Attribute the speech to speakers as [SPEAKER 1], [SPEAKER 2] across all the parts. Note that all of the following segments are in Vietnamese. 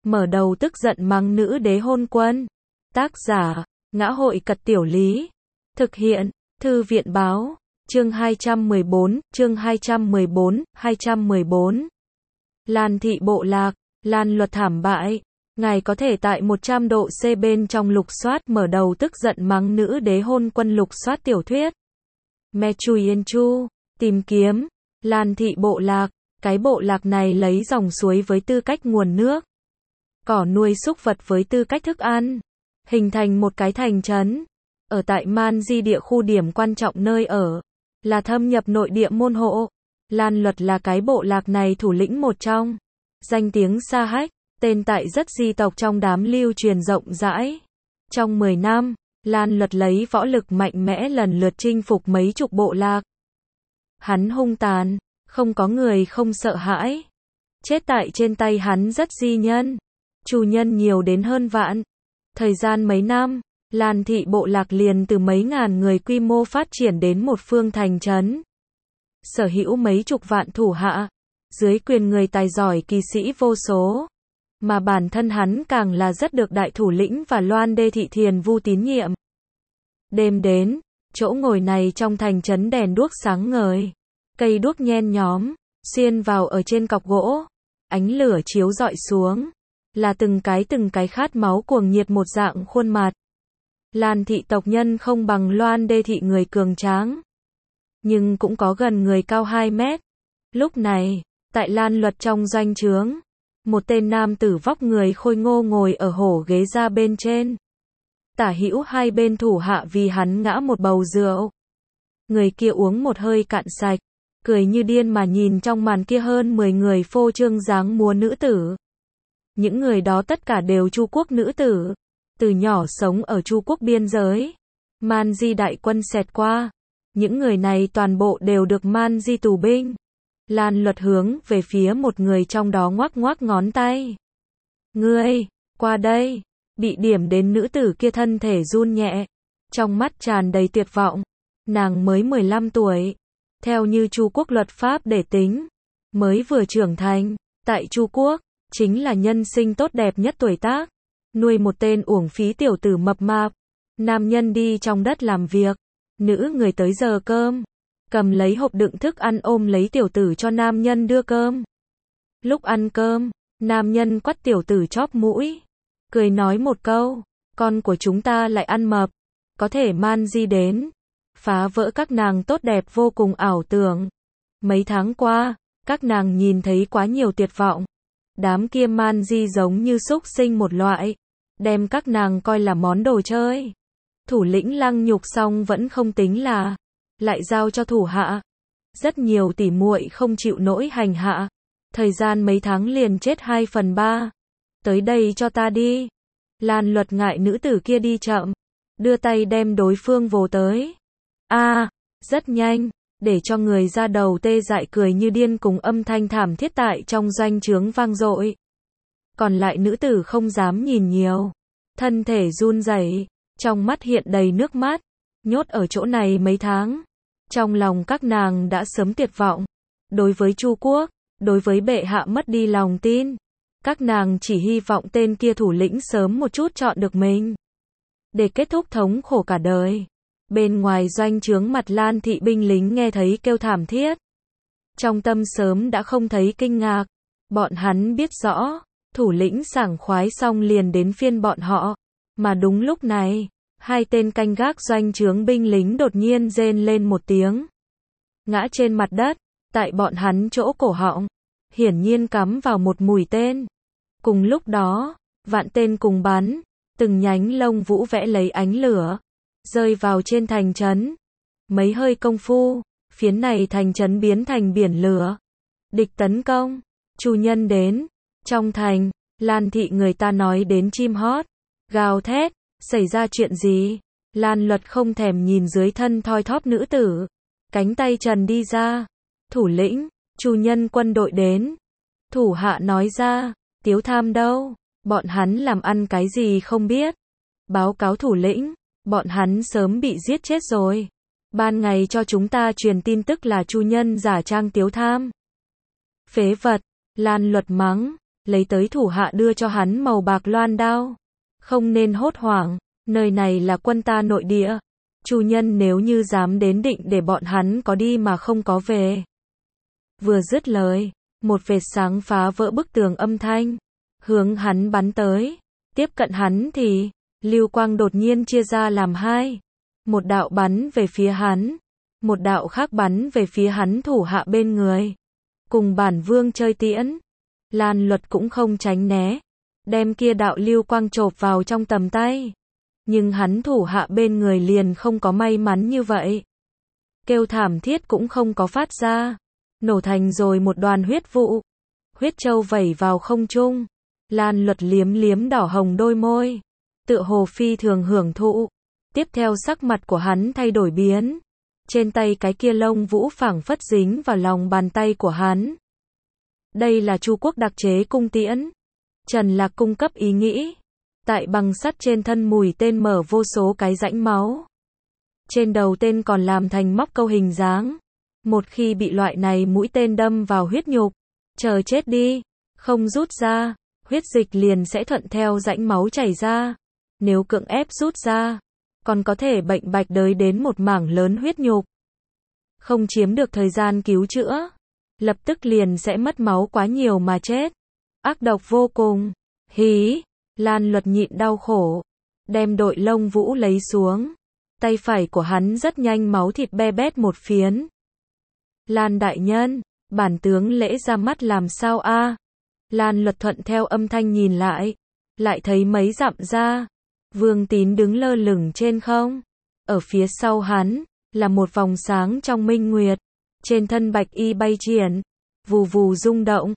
[SPEAKER 1] mở đầu tức giận mắng nữ đế hôn quân. Tác giả, Ngã hội Cật Tiểu Lý. Thực hiện, Thư viện Báo. Chương 214, chương 214. Lan thị bộ lạc, Lan luật thảm bại. Ngài có thể tại 100 độ C bên trong lục soát mở đầu tức giận mắng nữ đế hôn quân lục soát tiểu thuyết. Me Chui Yên Chu, tìm kiếm, Lan thị bộ lạc, cái bộ lạc này lấy dòng suối với tư cách nguồn nước, cỏ nuôi súc vật với tư cách thức ăn, hình thành một cái thành trấn. Ở tại Man Di địa khu điểm quan trọng nơi ở, là thâm nhập nội địa môn hộ. Lan luật là cái bộ lạc này thủ lĩnh một trong. Danh tiếng Sa Hách, tên tại rất di tộc trong đám lưu truyền rộng rãi. Trong 10 năm, Lan luật lấy võ lực mạnh mẽ lần lượt chinh phục mấy chục bộ lạc. Hắn hung tàn, không có người không sợ hãi. Chết tại trên tay hắn rất di nhân. Chủ nhân nhiều đến hơn vạn. Thời gian mấy năm, Lan thị bộ lạc liền từ mấy ngàn người quy mô phát triển đến một phương thành trấn. Sở hữu mấy chục vạn thủ hạ, dưới quyền người tài giỏi kỳ sĩ vô số. Mà bản thân hắn càng là rất được đại thủ lĩnh và Loan Đê Thị Thiền Vu tín nhiệm. Đêm đến, chỗ ngồi này trong thành trấn đèn đuốc sáng ngời. Cây đuốc nhen nhóm, xuyên vào ở trên cọc gỗ. Ánh lửa chiếu rọi xuống. Là từng cái khát máu cuồng nhiệt một dạng khuôn mặt. Lan thị tộc nhân không bằng Loan Đê Thị người cường tráng. Nhưng cũng có gần người cao 2 mét. Lúc này, tại Lan luật trong doanh trướng, một tên nam tử vóc người khôi ngô ngồi ở hổ ghế ra bên trên. Tả hữu hai bên thủ hạ vì hắn ngã một bầu rượu. Người kia uống một hơi cạn sạch, cười như điên mà nhìn trong màn kia hơn 10 người phô trương dáng múa nữ tử. Những người đó tất cả đều Chu quốc nữ tử, từ nhỏ sống ở Chu quốc biên giới. Man Di đại quân xẹt qua, những người này toàn bộ đều được Man Di tù binh. Lan luật hướng về phía một người trong đó ngoắc ngoắc ngón tay. Ngươi, qua đây. Bị điểm đến nữ tử kia thân thể run nhẹ, trong mắt tràn đầy tuyệt vọng. Nàng mới 15 tuổi, theo như Chu quốc luật pháp để tính, mới vừa trưởng thành. Tại Chu quốc, chính là nhân sinh tốt đẹp nhất tuổi tác. Nuôi một tên uổng phí tiểu tử mập mạp. Nam nhân đi trong đất làm việc, nữ người tới giờ cơm, cầm lấy hộp đựng thức ăn ôm lấy tiểu tử cho nam nhân đưa cơm. Lúc ăn cơm, nam nhân quắt tiểu tử chóp mũi, cười nói một câu, con của chúng ta lại ăn mập, có thể Man Di đến, phá vỡ các nàng tốt đẹp vô cùng ảo tưởng. Mấy tháng qua, các nàng nhìn thấy quá nhiều tuyệt vọng. Đám kia Man Di giống như súc sinh một loại, đem các nàng coi là món đồ chơi. Thủ lĩnh lăng nhục xong vẫn không tính là, lại giao cho thủ hạ. Rất nhiều tỉ muội không chịu nổi hành hạ. Thời gian mấy tháng liền chết 2/3. Tới đây cho ta đi. Lan luật ngại nữ tử kia đi chậm, đưa tay đem đối phương vồ tới. Rất nhanh, để cho người ra đầu tê dại cười như điên cùng âm thanh thảm thiết tại trong doanh trướng vang dội. Còn lại nữ tử không dám nhìn nhiều, thân thể run rẩy, trong mắt hiện đầy nước mắt. Nhốt ở chỗ này mấy tháng, trong lòng các nàng đã sớm tuyệt vọng. Đối với Chu quốc, đối với bệ hạ mất đi lòng tin. Các nàng chỉ hy vọng tên kia thủ lĩnh sớm một chút chọn được mình, để kết thúc thống khổ cả đời. Bên ngoài doanh trướng mặt Lan thị binh lính nghe thấy kêu thảm thiết. Trong tâm sớm đã không thấy kinh ngạc. Bọn hắn biết rõ, thủ lĩnh sảng khoái xong liền đến phiên bọn họ. Mà đúng lúc này, hai tên canh gác doanh trướng binh lính đột nhiên rên lên một tiếng. Ngã trên mặt đất, tại bọn hắn chỗ cổ họng, hiển nhiên cắm vào một mũi tên. Cùng lúc đó, vạn tên cùng bắn, từng nhánh lông vũ vẽ lấy ánh lửa, rơi vào trên thành trấn. Mấy hơi công phu, phiến này thành trấn biến thành biển lửa. Địch tấn công, chủ nhân đến. Trong thành, Lan thị người ta nói đến chim hót, gào thét, xảy ra chuyện gì? Lan luật không thèm nhìn dưới thân thoi thóp nữ tử, cánh tay trần đi ra. Thủ lĩnh, chủ nhân quân đội đến. Thủ hạ nói ra, Tiếu Tham đâu? Bọn hắn làm ăn cái gì không biết. Báo cáo thủ lĩnh, bọn hắn sớm bị giết chết rồi. Ban ngày cho chúng ta truyền tin tức là chủ nhân giả trang Tiếu Tham. Phế vật, Lan luật mắng, lấy tới thủ hạ đưa cho hắn màu bạc loan đao. Không nên hốt hoảng, nơi này là quân ta nội địa. Chủ nhân nếu như dám đến định để bọn hắn có đi mà không có về. Vừa dứt lời, một vệt sáng phá vỡ bức tường âm thanh, hướng hắn bắn tới. Tiếp cận hắn thì, lưu quang đột nhiên chia ra làm hai. Một đạo bắn về phía hắn, một đạo khác bắn về phía hắn thủ hạ bên người. Cùng bản vương chơi tiễn, Lan Luật cũng không tránh né, đem kia đạo lưu quang chộp vào trong tầm tay. Nhưng hắn thủ hạ bên người liền không có may mắn như vậy. Kêu thảm thiết cũng không có phát ra, nổ thành rồi một đoàn huyết vụ. Huyết châu vẩy vào không trung. Lan Luật liếm liếm đỏ hồng đôi môi, tựa hồ phi thường hưởng thụ. Tiếp theo sắc mặt của hắn thay đổi biến. Trên tay cái kia lông vũ phảng phất dính vào lòng bàn tay của hắn. Đây là Chu quốc đặc chế cung tiễn. Trần Lạc cung cấp ý nghĩ. Tại bằng sắt trên thân mũi tên mở vô số cái rãnh máu. Trên đầu tên còn làm thành móc câu hình dáng. Một khi bị loại này mũi tên đâm vào huyết nhục, chờ chết đi, không rút ra, huyết dịch liền sẽ thuận theo rãnh máu chảy ra. Nếu cưỡng ép rút ra, còn có thể bệnh bạch đới đến một mảng lớn huyết nhục. Không chiếm được thời gian cứu chữa, lập tức liền sẽ mất máu quá nhiều mà chết. Ác độc vô cùng. Hí, Lan Luật nhịn đau khổ, đem đội lông vũ lấy xuống. Tay phải của hắn rất nhanh máu thịt be bét một phiến. Lan đại nhân, bản tướng lễ ra mắt làm sao a? Lan Luật thuận theo âm thanh nhìn lại thấy mấy dặm ra, Vương Tín đứng lơ lửng trên không. Ở phía sau hắn, là một vòng sáng trong minh nguyệt. Trên thân bạch y bay triển, vù vù rung động.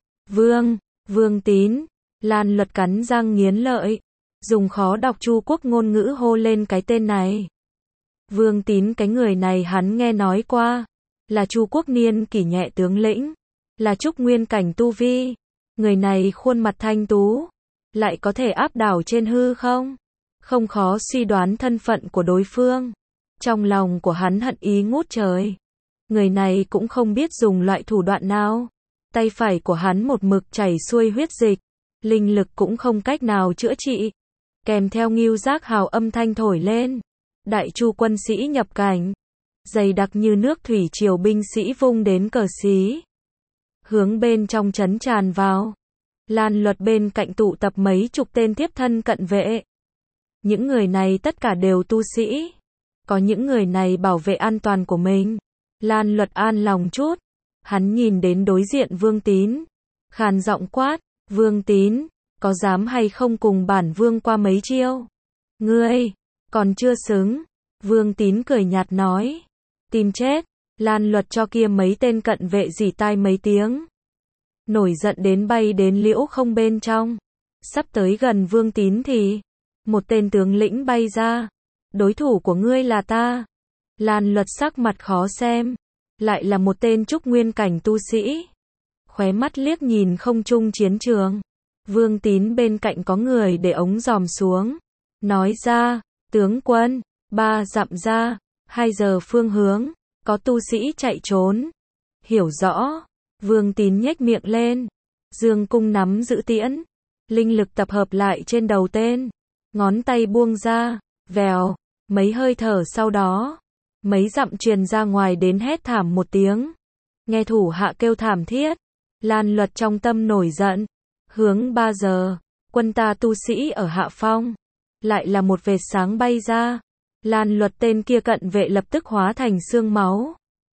[SPEAKER 1] Vương Tín. Lan Luật cắn răng nghiến lợi, dùng khó đọc Chu quốc ngôn ngữ hô lên cái tên này. Vương Tín cái người này hắn nghe nói qua, là Chu quốc niên kỷ nhẹ tướng lĩnh, là trúc nguyên cảnh tu vi. Người này khuôn mặt thanh tú, lại có thể áp đảo trên hư không? Không khó suy đoán thân phận của đối phương. Trong lòng của hắn hận ý ngút trời. Người này cũng không biết dùng loại thủ đoạn nào. Tay phải của hắn một mực chảy xuôi huyết dịch, linh lực cũng không cách nào chữa trị. Kèm theo ngưu giác hào âm thanh thổi lên. Đại Chu quân sĩ nhập cảnh. Dày đặc như nước thủy triều binh sĩ vung đến cờ xí. Hướng bên trong trấn tràn vào. Lan Luật bên cạnh tụ tập mấy chục tên tiếp thân cận vệ. Những người này tất cả đều tu sĩ. Có những người này bảo vệ an toàn của mình. Lan Luật an lòng chút. Hắn nhìn đến đối diện Vương Tín. Khàn giọng quát, Vương Tín, có dám hay không cùng bản vương qua mấy chiêu? Ngươi, còn chưa xứng. Vương Tín cười nhạt nói. Tìm chết. Lan Luật cho kia mấy tên cận vệ rỉ tai mấy tiếng. Nổi giận đến bay đến liễu không bên trong. Sắp tới gần Vương Tín thì một tên tướng lĩnh bay ra. Đối thủ của ngươi là ta. Lan Luật sắc mặt khó xem. Lại là một tên trúc nguyên cảnh tu sĩ. Khóe mắt liếc nhìn không trung chiến trường. Vương Tín bên cạnh có người để ống dòm xuống. Nói ra, tướng quân, 3 dặm ra, 2 giờ phương hướng, có tu sĩ chạy trốn. Hiểu rõ. Vương Tín nhếch miệng lên. Dương cung nắm giữ tiễn. Linh lực tập hợp lại trên đầu tên. Ngón tay buông ra. Vèo. Mấy hơi thở sau đó. Mấy dặm truyền ra ngoài đến hét thảm một tiếng. Nghe thủ hạ kêu thảm thiết. Lan Luật trong tâm nổi giận. Hướng 3 giờ. Quân ta tu sĩ ở hạ phong. Lại là một vệt sáng bay ra. Lan Luật tên kia cận vệ lập tức hóa thành xương máu.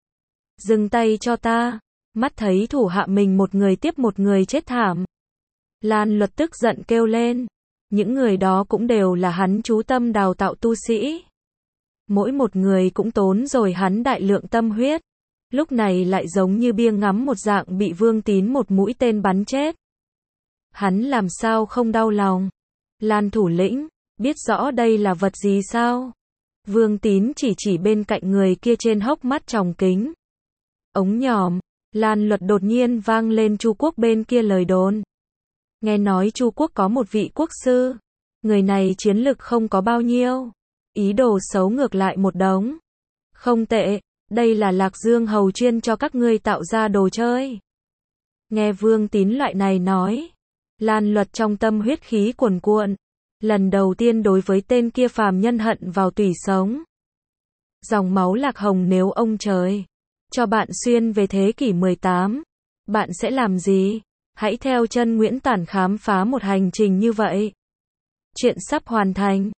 [SPEAKER 1] Dừng tay cho ta. Mắt thấy thủ hạ mình một người tiếp một người chết thảm. Lan Luật tức giận kêu lên. Những người đó cũng đều là hắn chú tâm đào tạo tu sĩ. Mỗi một người cũng tốn rồi hắn đại lượng tâm huyết. Lúc này lại giống như bia ngắm một dạng bị Vương Tín một mũi tên bắn chết. Hắn làm sao không đau lòng? Lan thủ lĩnh, biết rõ đây là vật gì sao? Vương Tín chỉ bên cạnh người kia trên hốc mắt tròng kính. Ống nhòm. Lan Luật đột nhiên vang lên Chu quốc bên kia lời đồn. Nghe nói Chu quốc có một vị quốc sư. Người này chiến lực không có bao nhiêu. Ý đồ xấu ngược lại một đống. Không tệ, đây là Lạc Dương hầu chuyên cho các ngươi tạo ra đồ chơi. Nghe Vương Tín loại này nói. Lan Luật trong tâm huyết khí cuồn cuộn. Lần đầu tiên đối với tên kia phàm nhân hận vào tủy sống. Dòng máu Lạc Hồng nếu ông trời cho bạn xuyên về thế kỷ 18, bạn sẽ làm gì? Hãy theo chân Nguyễn Tản khám phá một hành trình như vậy. Chuyện sắp hoàn thành.